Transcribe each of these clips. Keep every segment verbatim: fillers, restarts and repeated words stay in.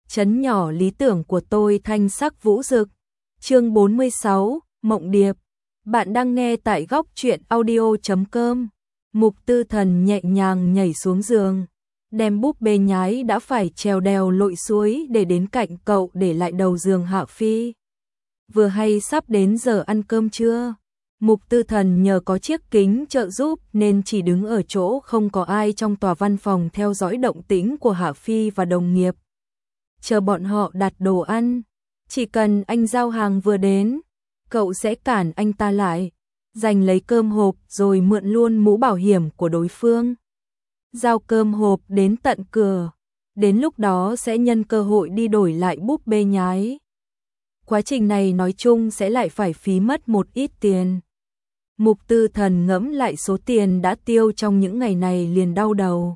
trấn nhỏ lý tưởng của tôi thanh sắc vũ rực. Chương bốn mươi sáu, Mộng Điệp. Bạn đang nghe tại góc truyện audio chấm com. Mục Tư Thần nhẹ nhàng nhảy xuống giường, đem búp bê nhái đã phải trèo đèo lội suối để đến cạnh cậu để lại đầu giường Hạ Phi. Vừa hay sắp đến giờ ăn cơm trưa. Mục Tư Thần nhờ có chiếc kính trợ giúp nên chỉ đứng ở chỗ không có ai trong tòa văn phòng theo dõi động tĩnh của Hạ Phi và đồng nghiệp. Chờ bọn họ đặt đồ ăn, chỉ cần anh giao hàng vừa đến, cậu sẽ cản anh ta lại, giành lấy cơm hộp rồi mượn luôn mũ bảo hiểm của đối phương. Giao cơm hộp đến tận cửa, đến lúc đó sẽ nhân cơ hội đi đổi lại búp bê nhái. Quá trình này nói chung sẽ lại phải phí mất một ít tiền. Mục Tư Thần ngẫm lại số tiền đã tiêu trong những ngày này liền đau đầu.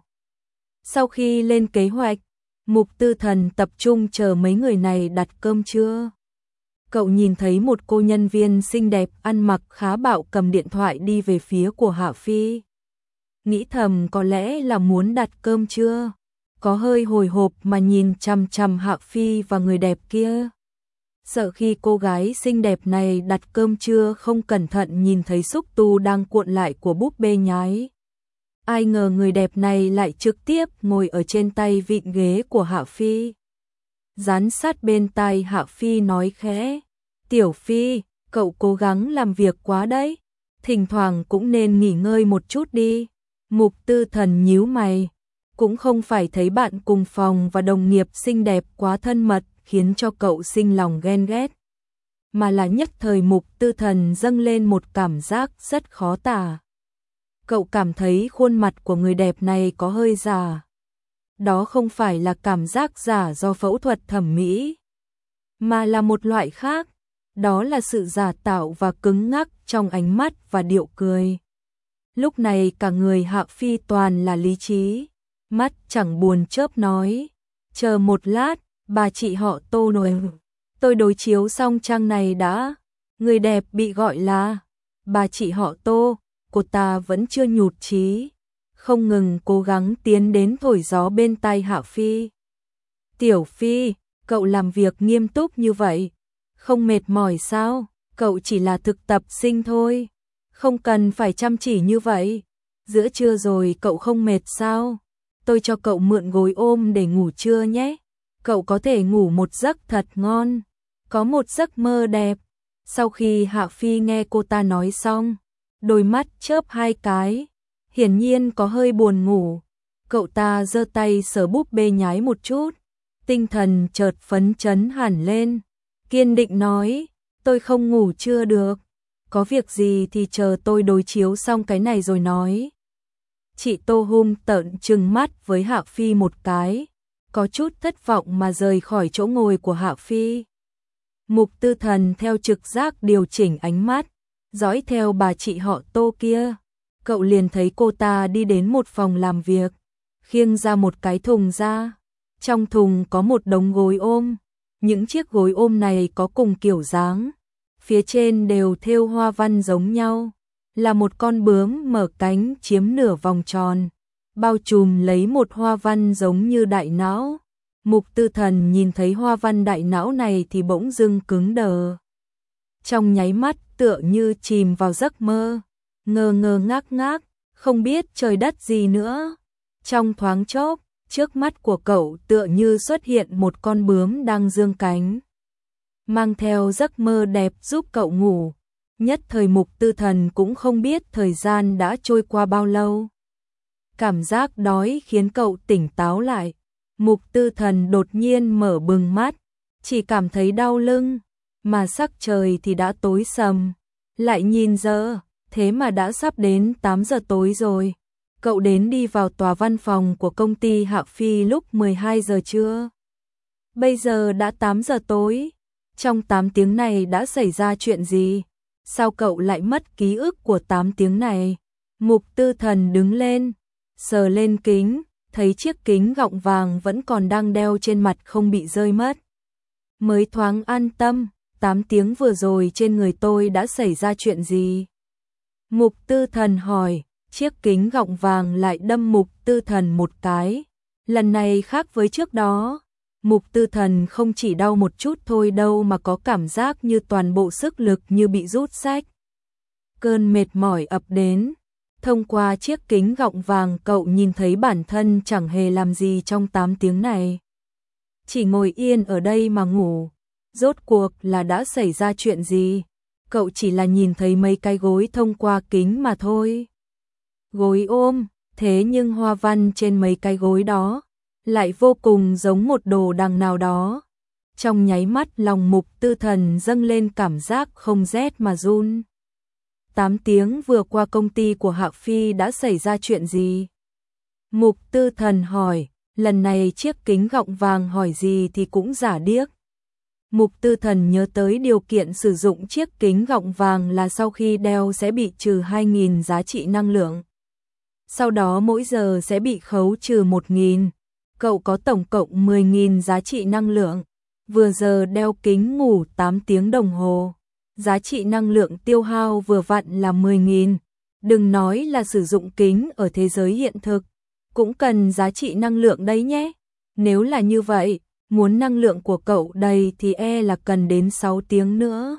Sau khi lên kế hoạch, Mục Tư Thần tập trung chờ mấy người này đặt cơm trưa. Cậu nhìn thấy một cô nhân viên xinh đẹp ăn mặc khá bạo cầm điện thoại đi về phía của Hạ Phi. Nghĩ thầm có lẽ là muốn đặt cơm trưa, có hơi hồi hộp mà nhìn chằm chằm Hạ Phi và người đẹp kia. Sợ khi cô gái xinh đẹp này đặt cơm trưa không cẩn thận nhìn thấy xúc tu đang cuộn lại của búp bê nhái. Ai ngờ người đẹp này lại trực tiếp ngồi ở trên tay vịn ghế của Hạ Phi. Dán sát bên tai Hạ Phi nói khẽ, "Tiểu Phi, cậu cố gắng làm việc quá đấy, thỉnh thoảng cũng nên nghỉ ngơi một chút đi." Mục Tư Thần nhíu mày, cũng không phải thấy bạn cùng phòng và đồng nghiệp xinh đẹp quá thân mật khiến cho cậu sinh lòng ghen ghét, mà là nhất thời Mục Tư Thần dâng lên một cảm giác rất khó tả. Cậu cảm thấy khuôn mặt của người đẹp này có hơi già. Đó không phải là cảm giác giả do phẫu thuật thẩm mỹ, mà là một loại khác, đó là sự giả tạo và cứng ngắc trong ánh mắt và điệu cười. Lúc này cả người Hạ Phi toàn là lý trí, mắt chẳng buồn chớp nói, "Chờ một lát, bà chị họ Tô rồi, tôi đối chiếu xong trang này đã." Người đẹp bị gọi là bà chị họ Tô, cô ta vẫn chưa nhụt chí, không ngừng cố gắng tiến đến thổi gió bên tai Hạ Phi. "Tiểu Phi, cậu làm việc nghiêm túc như vậy, không mệt mỏi sao? Cậu chỉ là thực tập sinh thôi, không cần phải chăm chỉ như vậy. Giữa trưa rồi cậu không mệt sao? Tôi cho cậu mượn gối ôm để ngủ trưa nhé. Cậu có thể ngủ một giấc thật ngon, có một giấc mơ đẹp." Sau khi Hạ Phi nghe cô ta nói xong, đôi mắt chớp hai cái, hiển nhiên có hơi buồn ngủ. Cậu ta giơ tay sờ búp bê nhái một chút, tinh thần chợt phấn chấn hẳn lên, kiên định nói, "Tôi không ngủ chưa được, có việc gì thì chờ tôi đối chiếu xong cái này rồi nói." Chị Tô hung tợn trừng mắt với Hạ Phi một cái, có chút thất vọng mà rời khỏi chỗ ngồi của Hạ Phi. Mục Tư Thần theo trực giác điều chỉnh ánh mắt, dõi theo bà chị họ Tô kia. Cậu liền thấy cô ta đi đến một phòng làm việc, khiêng ra một cái thùng ra. Trong thùng có một đống gối ôm, những chiếc gối ôm này có cùng kiểu dáng, phía trên đều thêu hoa văn giống nhau, là một con bướm mở cánh chiếm nửa vòng tròn, bao trùm lấy một hoa văn giống như đại não. Mục Tư Thần nhìn thấy hoa văn đại não này thì bỗng dưng cứng đờ. Trong nháy mắt tựa như chìm vào giấc mơ, ngơ ngơ ngác ngác, không biết trời đất gì nữa. Trong thoáng chốc, trước mắt của cậu tựa như xuất hiện một con bướm đang dương cánh, mang theo giấc mơ đẹp giúp cậu ngủ. Nhất thời Mục Tư Thần cũng không biết thời gian đã trôi qua bao lâu. Cảm giác đói khiến cậu tỉnh táo lại. Mục Tư Thần đột nhiên mở bừng mắt, chỉ cảm thấy đau lưng, mà sắc trời thì đã tối sầm. Lại nhìn giờ, thế mà đã sắp đến tám giờ tối rồi. Cậu đến đi vào tòa văn phòng của công ty Hạ Phi lúc mười hai giờ trưa. Bây giờ đã tám giờ tối. Trong tám tiếng này đã xảy ra chuyện gì? Sao cậu lại mất ký ức của tám tiếng này? Mục Tư Thần đứng lên, sờ lên kính, thấy chiếc kính gọng vàng vẫn còn đang đeo trên mặt không bị rơi mất. Mới thoáng an tâm, tám tiếng vừa rồi trên người tôi đã xảy ra chuyện gì? Mục Tư Thần hỏi, chiếc kính gọng vàng lại đâm Mục Tư Thần một cái. Lần này khác với trước đó, Mục Tư Thần không chỉ đau một chút thôi đâu mà có cảm giác như toàn bộ sức lực như bị rút rách. Cơn mệt mỏi ập đến. Thông qua chiếc kính gọng vàng cậu nhìn thấy bản thân chẳng hề làm gì trong tám tiếng này. Chỉ ngồi yên ở đây mà ngủ. Rốt cuộc là đã xảy ra chuyện gì? Cậu chỉ là nhìn thấy mấy cái gối thông qua kính mà thôi. Gối ôm, thế nhưng hoa văn trên mấy cái gối đó lại vô cùng giống một đồ đằng nào đó. Trong nháy mắt lòng Mục Tư Thần dâng lên cảm giác không rét mà run. Tám tiếng vừa qua công ty của Hạ Phi đã xảy ra chuyện gì? Mục Tư Thần hỏi, lần này chiếc kính gọng vàng hỏi gì thì cũng giả điếc. Mục Tư Thần nhớ tới điều kiện sử dụng chiếc kính gọng vàng là sau khi đeo sẽ bị trừ hai nghìn giá trị năng lượng. Sau đó mỗi giờ sẽ bị khấu trừ một nghìn. Cậu có tổng cộng mười nghìn giá trị năng lượng. Vừa giờ đeo kính ngủ tám tiếng đồng hồ. Giá trị năng lượng tiêu hao vừa vặn là mười nghìn. Đừng nói là sử dụng kính ở thế giới hiện thực. Cũng cần giá trị năng lượng đấy nhé. Nếu là như vậy, muốn năng lượng của cậu đầy thì e là cần đến sáu tiếng nữa.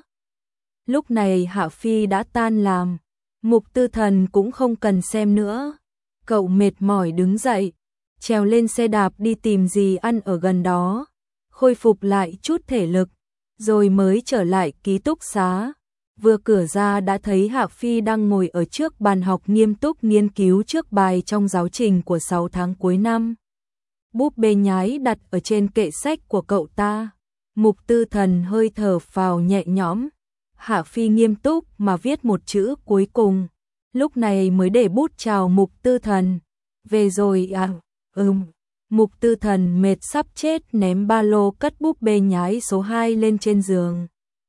Lúc này Hạ Phi đã tan làm. Mục Tư Thần cũng không cần xem nữa. Cậu mệt mỏi đứng dậy, trèo lên xe đạp đi tìm gì ăn ở gần đó, khôi phục lại chút thể lực, rồi mới trở lại ký túc xá. Vừa cửa ra đã thấy Hạ Phi đang ngồi ở trước bàn học nghiêm túc nghiên cứu trước bài trong giáo trình của sáu tháng cuối năm. Búp bê nhái đặt ở trên kệ sách của cậu ta. Mục Tư Thần hơi thở phào nhẹ nhõm. Hạ Phi nghiêm túc mà viết một chữ cuối cùng. Lúc này mới để bút chào Mục Tư Thần. Về rồi à? Ừm. Mục Tư Thần mệt sắp chết ném ba lô cất búp bê nhái số hai lên trên giường.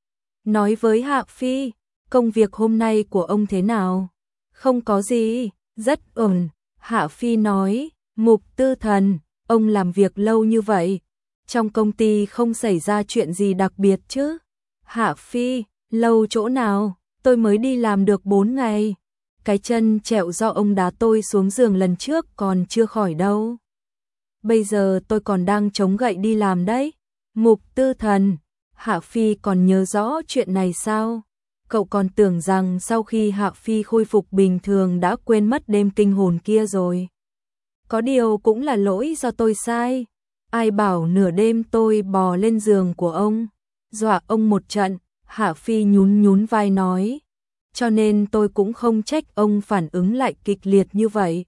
Nói với Hạ Phi, công việc hôm nay của ông thế nào? Không có gì, rất ổn. Hạ Phi nói, Mục Tư Thần, ông làm việc lâu như vậy, trong công ty không xảy ra chuyện gì đặc biệt chứ? Hạ Phi, lâu chỗ nào, tôi mới đi làm được bốn ngày. Cái chân trẹo do ông đá tôi xuống giường lần trước còn chưa khỏi đâu. Bây giờ tôi còn đang chống gậy đi làm đấy. Mục Tư Thần, Hạ Phi còn nhớ rõ chuyện này sao? Cậu còn tưởng rằng sau khi Hạ Phi khôi phục bình thường đã quên mất đêm kinh hồn kia rồi. Có điều cũng là lỗi do tôi sai. Ai bảo nửa đêm tôi bò lên giường của ông, dọa ông một trận. Hạ Phi nhún nhún vai nói. Cho nên tôi cũng không trách ông phản ứng lại kịch liệt như vậy.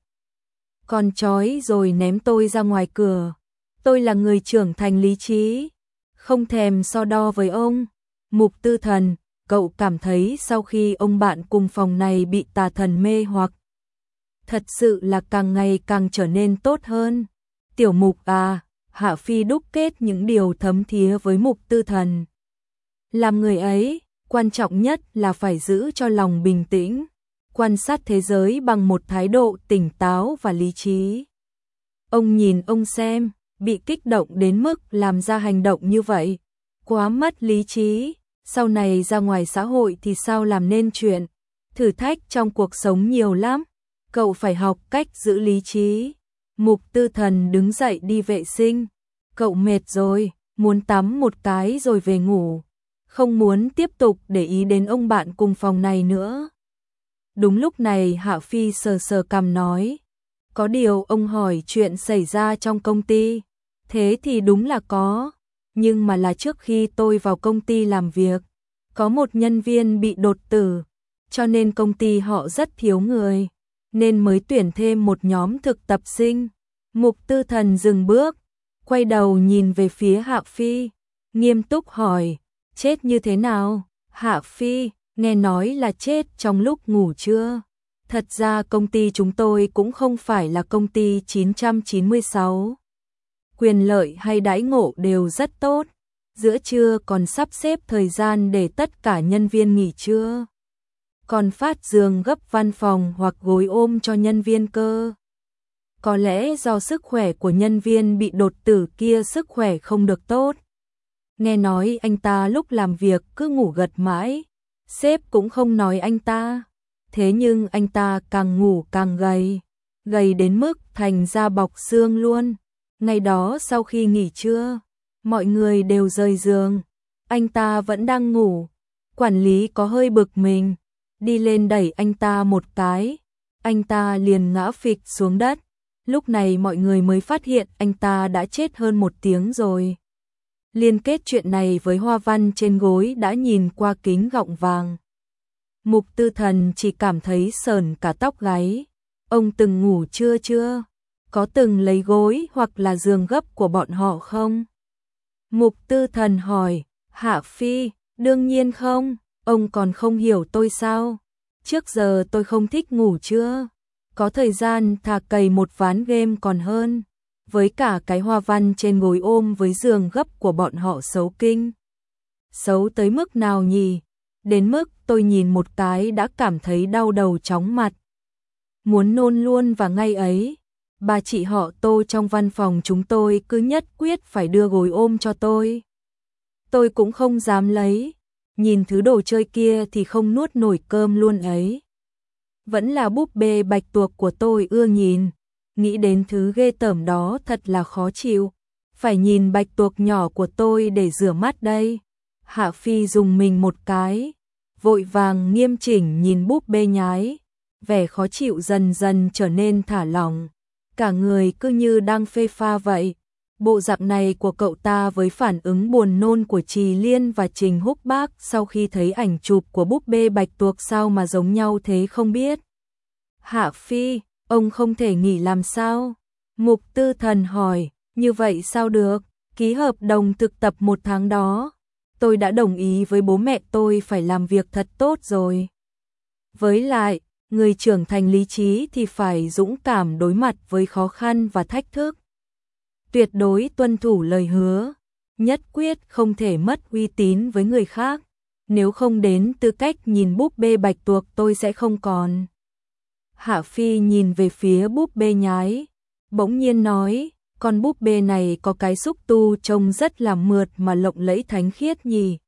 Còn trói rồi ném tôi ra ngoài cửa. Tôi là người trưởng thành lý trí, không thèm so đo với ông. Mục Tư Thần, cậu cảm thấy sau khi ông bạn cùng phòng này bị tà thần mê hoặc, thật sự là càng ngày càng trở nên tốt hơn. Tiểu Mục à, Hạ Phi đúc kết những điều thấm thía với Mục Tư Thần. Làm người ấy, quan trọng nhất là phải giữ cho lòng bình tĩnh, quan sát thế giới bằng một thái độ tỉnh táo và lý trí. Ông nhìn ông xem, bị kích động đến mức làm ra hành động như vậy, quá mất lý trí, sau này ra ngoài xã hội thì sao làm nên chuyện. Thử thách trong cuộc sống nhiều lắm, cậu phải học cách giữ lý trí. Mục Tư Thần đứng dậy đi vệ sinh. Cậu mệt rồi, muốn tắm một cái rồi về ngủ, không muốn tiếp tục để ý đến ông bạn cùng phòng này nữa. Đúng lúc này Hạ Phi sờ sờ cằm nói, có điều ông hỏi chuyện xảy ra trong công ty. Thế thì đúng là có, nhưng mà là trước khi tôi vào công ty làm việc, có một nhân viên bị đột tử, cho nên công ty họ rất thiếu người, nên mới tuyển thêm một nhóm thực tập sinh. Mục Tư Thần dừng bước, quay đầu nhìn về phía Hạ Phi, nghiêm túc hỏi, chết như thế nào? Hạ Phi, nghe nói là chết trong lúc ngủ trưa. Thật ra công ty chúng tôi cũng không phải là công ty chín trăm chín mươi sáu. Quyền lợi hay đãi ngộ đều rất tốt. Giữa trưa còn sắp xếp thời gian để tất cả nhân viên nghỉ trưa. Còn phát giường gấp văn phòng hoặc gối ôm cho nhân viên cơ. Có lẽ do sức khỏe của nhân viên bị đột tử kia sức khỏe không được tốt. Nghe nói anh ta lúc làm việc cứ ngủ gật mãi. Sếp cũng không nói anh ta. Thế nhưng anh ta càng ngủ càng gầy. Gầy đến mức thành da bọc xương luôn. Ngày đó sau khi nghỉ trưa, mọi người đều rời giường, anh ta vẫn đang ngủ. Quản lý có hơi bực mình, đi lên đẩy anh ta một cái, anh ta liền ngã phịch xuống đất. Lúc này mọi người mới phát hiện anh ta đã chết hơn một tiếng rồi. Liên kết chuyện này với hoa văn trên gối đã nhìn qua kính gọng vàng. Mục Tư Thần chỉ cảm thấy sờn cả tóc gáy. Ông từng ngủ chưa chưa? Có từng lấy gối hoặc là giường gấp của bọn họ không? Mục Tư Thần hỏi. Hạ Phi, đương nhiên không, ông còn không hiểu tôi sao? Trước giờ tôi không thích ngủ trưa, có thời gian thà cày một ván game còn hơn. Với cả cái hoa văn trên gối ôm với giường gấp của bọn họ xấu kinh. Xấu tới mức nào nhỉ? Đến mức tôi nhìn một cái đã cảm thấy đau đầu chóng mặt. Muốn nôn luôn và ngay ấy, bà chị họ Tô trong văn phòng chúng tôi cứ nhất quyết phải đưa gối ôm cho tôi. Tôi cũng không dám lấy, nhìn thứ đồ chơi kia thì không nuốt nổi cơm luôn ấy. Vẫn là búp bê bạch tuộc của tôi ưa nhìn, nghĩ đến thứ ghê tởm đó thật là khó chịu. Phải nhìn bạch tuộc nhỏ của tôi để rửa mắt đây. Hạ Phi dùng mình một cái, vội vàng nghiêm chỉnh nhìn búp bê nhái, vẻ khó chịu dần dần trở nên thả lỏng, cả người cứ như đang phê pha vậy. Bộ dạng này của cậu ta với phản ứng buồn nôn của Trì Liên và Trình Húc Bác sau khi thấy ảnh chụp của búp bê bạch tuộc sao mà giống nhau thế không biết. Hạ Phi, ông không thể nghỉ làm sao? Mục Tư Thần hỏi, như vậy sao được, ký hợp đồng thực tập một tháng đó. Tôi đã đồng ý với bố mẹ tôi phải làm việc thật tốt rồi. Với lại, người trưởng thành lý trí thì phải dũng cảm đối mặt với khó khăn và thách thức. Tuyệt đối tuân thủ lời hứa, nhất quyết không thể mất uy tín với người khác. Nếu không đến tư cách nhìn búp bê bạch tuộc tôi sẽ không còn. Hạ Phi nhìn về phía búp bê nhái, bỗng nhiên nói, con búp bê này có cái xúc tu trông rất là mượt mà lộng lẫy thánh khiết nhỉ.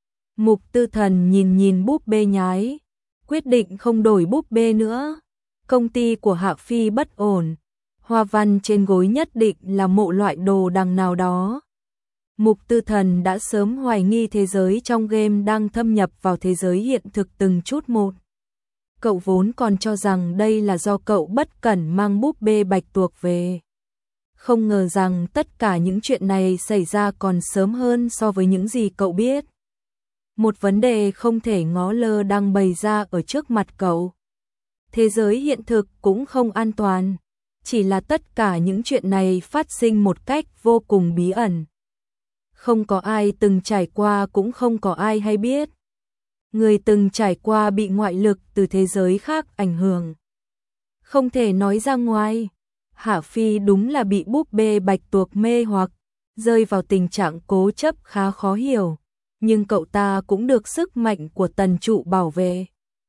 Mục Tư Thần nhìn nhìn búp bê nhái, quyết định không đổi búp bê nữa. Công ty của Hạ Phi bất ổn, hoa văn trên gối nhất định là mộ loại đồ đằng nào đó. Mục Tư Thần đã sớm hoài nghi thế giới trong game đang thâm nhập vào thế giới hiện thực từng chút một. Cậu vốn còn cho rằng đây là do cậu bất cẩn mang búp bê bạch tuộc về. Không ngờ rằng tất cả những chuyện này xảy ra còn sớm hơn so với những gì cậu biết. Một vấn đề không thể ngó lơ đang bày ra ở trước mặt cậu. Thế giới hiện thực cũng không an toàn, chỉ là tất cả những chuyện này phát sinh một cách vô cùng bí ẩn. Không có ai từng trải qua, cũng không có ai hay biết. Người từng trải qua bị ngoại lực từ thế giới khác ảnh hưởng, không thể nói ra ngoài. Hạ Phi đúng là bị búp bê bạch tuộc mê hoặc, rơi vào tình trạng cố chấp khá khó hiểu, nhưng cậu ta cũng được sức mạnh của tần trụ bảo vệ.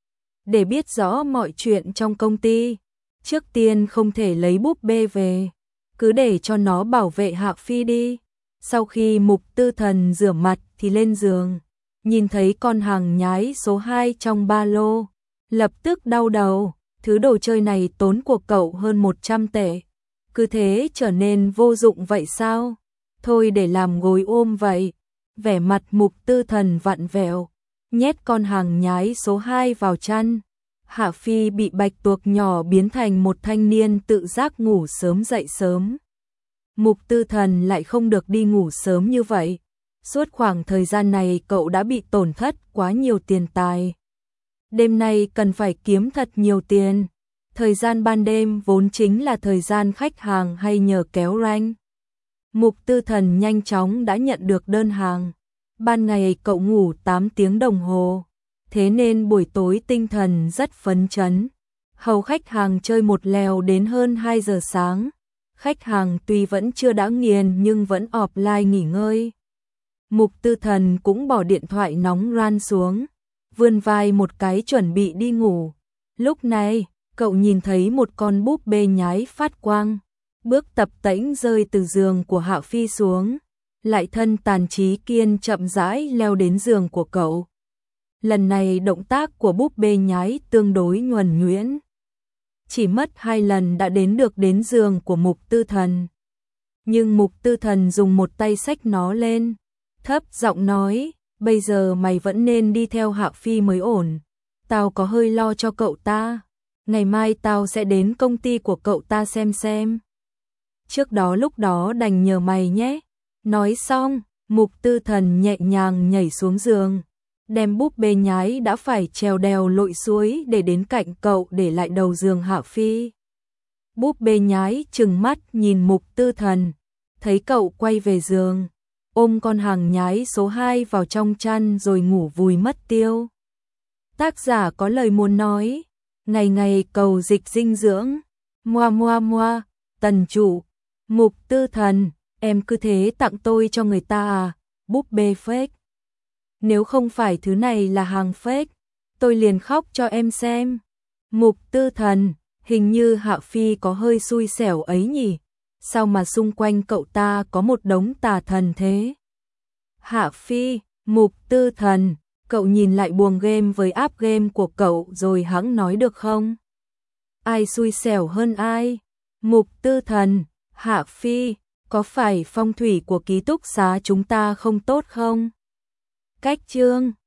Để biết rõ mọi chuyện trong công ty, trước tiên không thể lấy búp bê về, cứ để cho nó bảo vệ Hạ Phi đi. Sau khi Mục Tư Thần rửa mặt thì lên giường, nhìn thấy con hàng nhái số hai trong ba lô, lập tức đau đầu. Thứ đồ chơi này tốn của cậu hơn một trăm tệ, cứ thế trở nên vô dụng vậy sao? Thôi để làm gối ôm vậy. Vẻ mặt Mục Tư Thần vặn vẹo, nhét con hàng nhái số hai vào chăn. Hạ Phi bị bạch tuộc nhỏ biến thành một thanh niên tự giác ngủ sớm dậy sớm. Mục Tư Thần lại không được đi ngủ sớm như vậy. Suốt khoảng thời gian này cậu đã bị tổn thất quá nhiều tiền tài. Đêm nay cần phải kiếm thật nhiều tiền. Thời gian ban đêm vốn chính là thời gian khách hàng hay nhờ kéo ranh. Mục Tư Thần nhanh chóng đã nhận được đơn hàng. Ban ngày cậu ngủ tám tiếng đồng hồ, thế nên buổi tối tinh thần rất phấn chấn. Hầu khách hàng chơi một lèo đến hơn hai giờ sáng. Khách hàng tuy vẫn chưa đã nghiền nhưng vẫn offline nghỉ ngơi. Mục Tư Thần cũng bỏ điện thoại nóng ran xuống, vươn vai một cái chuẩn bị đi ngủ. Lúc này, cậu nhìn thấy một con búp bê nhái phát quang, bước tập tễnh rơi từ giường của Hạ Phi xuống, lại thân tàn trí kiên chậm rãi leo đến giường của cậu. Lần này động tác của búp bê nhái tương đối nhuần nhuyễn, chỉ mất hai lần đã đến được đến giường của Mục Tư Thần. Nhưng Mục Tư Thần dùng một tay xách nó lên, thấp giọng nói, bây giờ mày vẫn nên đi theo Hạ Phi mới ổn. Tao có hơi lo cho cậu ta. Ngày mai tao sẽ đến công ty của cậu ta xem xem. Trước đó lúc đó đành nhờ mày nhé. Nói xong, Mục Tư Thần nhẹ nhàng nhảy xuống giường, đem búp bê nhái đã phải trèo đèo lội suối để đến cạnh cậu để lại đầu giường Hạ Phi. Búp bê nhái trừng mắt nhìn Mục Tư Thần, thấy cậu quay về giường, ôm con hàng nhái số hai vào trong chăn rồi ngủ vùi mất tiêu. Tác giả có lời muốn nói, ngày ngày cầu dịch dinh dưỡng, moa moa moa, tần chủ, Mục Tư Thần, em cứ thế tặng tôi cho người ta à, búp bê fake. Nếu không phải thứ này là hàng fake, tôi liền khóc cho em xem. Mục Tư Thần, hình như Hạ Phi có hơi xui xẻo ấy nhỉ, sao mà xung quanh cậu ta có một đống tà thần thế? Hạ Phi, Mục Tư Thần, cậu nhìn lại buồng game với app game của cậu rồi hẵng nói được không? Ai xui xẻo hơn ai? Mục Tư Thần, Hạ Phi, có phải phong thủy của ký túc xá chúng ta không tốt không? Cách chương